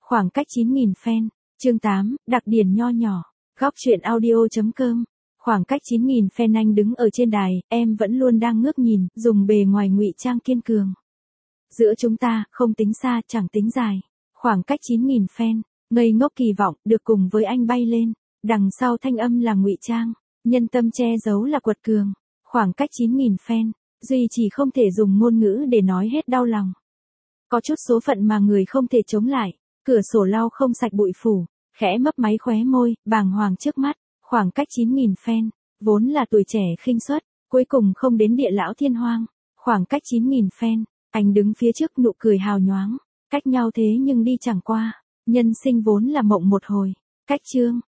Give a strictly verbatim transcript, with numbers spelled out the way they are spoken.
Khoảng cách chín nghìn fan. Chương tám, đặc điển nho nhỏ. Góc truyện audio.com. Khoảng cách chín nghìn fan anh đứng ở trên đài, em vẫn luôn đang ngước nhìn, dùng bề ngoài ngụy trang kiên cường. Giữa chúng ta, không tính xa, chẳng tính dài. Khoảng cách chín nghìn fan, ngây ngốc kỳ vọng, được cùng với anh bay lên. Đằng sau thanh âm là ngụy trang, nhân tâm che giấu là quật cường. Khoảng cách chín nghìn fan, duy chỉ không thể dùng ngôn ngữ để nói hết đau lòng. Có chút số phận mà người không thể chống lại, cửa sổ lau không sạch bụi phủ, khẽ mấp máy khóe môi, bàng hoàng trước mắt. Khoảng cách chín nghìn fan, vốn là tuổi trẻ khinh suất, cuối cùng không đến địa lão thiên hoang. Khoảng cách chín nghìn fan, anh đứng phía trước nụ cười hào nhoáng, cách nhau thế nhưng đi chẳng qua, nhân sinh vốn là mộng một hồi. Cách chương,